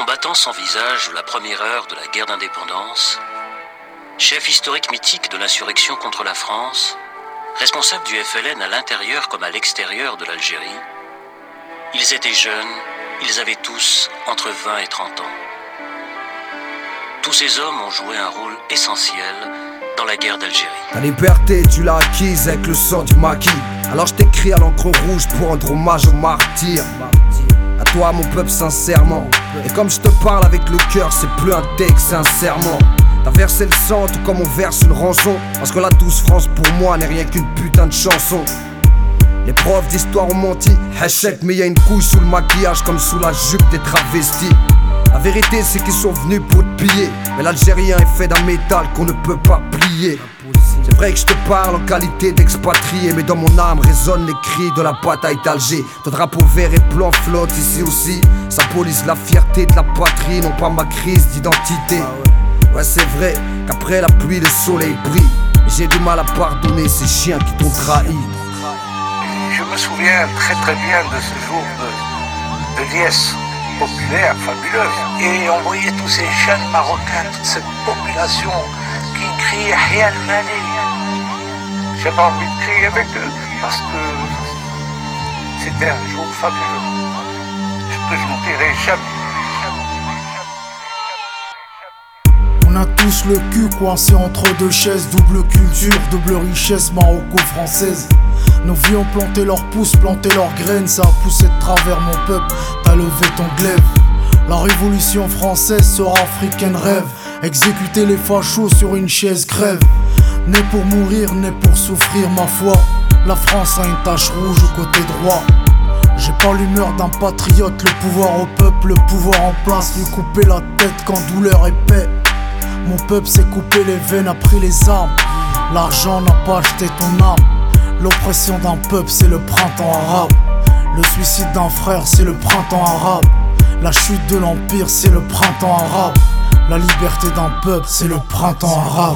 Combattant sans visage de la première heure de la guerre d'indépendance, chef historique mythique de l'insurrection contre la France, responsable du FLN à l'intérieur comme à l'extérieur de l'Algérie, ils étaient jeunes, ils avaient tous entre 20 et 30 ans. Tous ces hommes ont joué un rôle essentiel dans la guerre d'Algérie. Ta liberté, tu l'as acquise avec le sang du maquis. Alors je t'écris à l'encre rouge pour rendre hommage aux martyrs. À toi mon peuple sincèrement. Et comme je te parle avec le cœur, c'est plus un texte, c'est un serment. T'as versé le sang tout comme on verse une rançon. Parce que la douce France pour moi n'est rien qu'une putain de chanson. Les profs d'histoire ont menti, hachek, mais y'a une couille sous le maquillage comme sous la jupe des travestis. La vérité c'est qu'ils sont venus pour te piller, mais l'Algérien est fait d'un métal qu'on ne peut pas plier. C'est vrai que je te parle en qualité d'expatrié, mais dans mon âme résonnent les cris de la bataille d'Alger. Ton drapeau vert et blanc flotte ici aussi, symbolise la fierté de la patrie, non pas ma crise d'identité. Ouais c'est vrai qu'après la pluie le soleil brille, mais j'ai du mal à pardonner ces chiens qui t'ont trahi. Je me souviens très bien de ce jour de liesse populaire, fabuleuse. Et on voyait tous ces jeunes Marocains, toute cette population qui criait Hya al-Mali. J'avais envie de crier avec eux parce que c'était un jour fabuleux que je n'oublierai jamais. On a tous le cul coincé entre deux chaises, double culture, double richesse maroco-française. Nos vies ont planté leurs pousses, planté leurs graines, ça a poussé de travers mon peuple, t'as levé ton glaive. La révolution française sera africaine rêve, exécuter les fachos sur une chaise crève. Né pour mourir, né pour souffrir ma foi, la France a une tache rouge au côté droit. J'ai pas l'humeur d'un patriote, le pouvoir au peuple, le pouvoir en place, lui couper la tête quand douleur et paix. Mon peuple s'est coupé les veines, a pris les armes, l'argent n'a pas acheté ton âme. L'oppression d'un peuple c'est le printemps arabe. Le suicide d'un frère c'est le printemps arabe. La chute de l'empire c'est le printemps arabe. La liberté d'un peuple c'est le printemps arabe.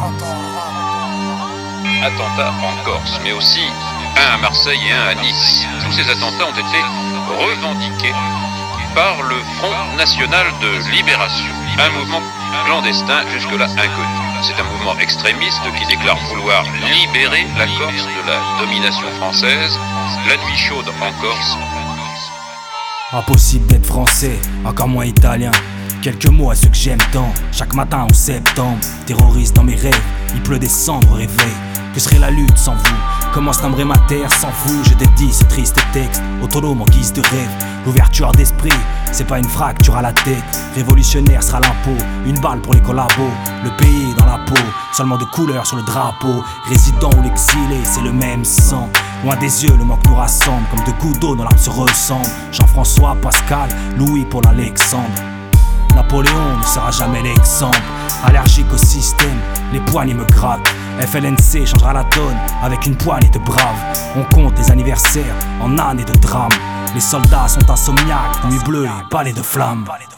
Attentats en Corse, mais aussi un à Marseille et un à Nice. Tous ces attentats ont été revendiqués par le Front National de Libération, un mouvement clandestin jusque-là inconnu. C'est un mouvement extrémiste qui déclare vouloir libérer la Corse de la domination française. La nuit chaude en Corse. Impossible d'être français, encore moins italien. Quelques mots à ceux que j'aime tant. Chaque matin en septembre, terroriste dans mes rêves. Il pleut des cendres au réveil. Que serait la lutte sans vous? Comment se nommerait ma terre sans vous? Je dédie ce triste texte, autonome en guise de rêve. L'ouverture d'esprit, c'est pas une fracture à la tête. Révolutionnaire sera l'impôt, une balle pour les collabos. Le pays dans la peau, seulement de couleur sur le drapeau. Résident ou l'exilé, c'est le même sang. Loin des yeux, le manque nous rassemble. Comme deux gouttes d'eau, nos larmes se ressemblent. Jean-François, Pascal, Louis pour l'Alexandre. Napoléon ne sera jamais l'exemple. Allergique au système, les poignées me grattent. FLNC changera la donne avec une poignée de braves. On compte les anniversaires en années de drame. Les soldats sont insomniaques, nuit bleue et balais de flammes.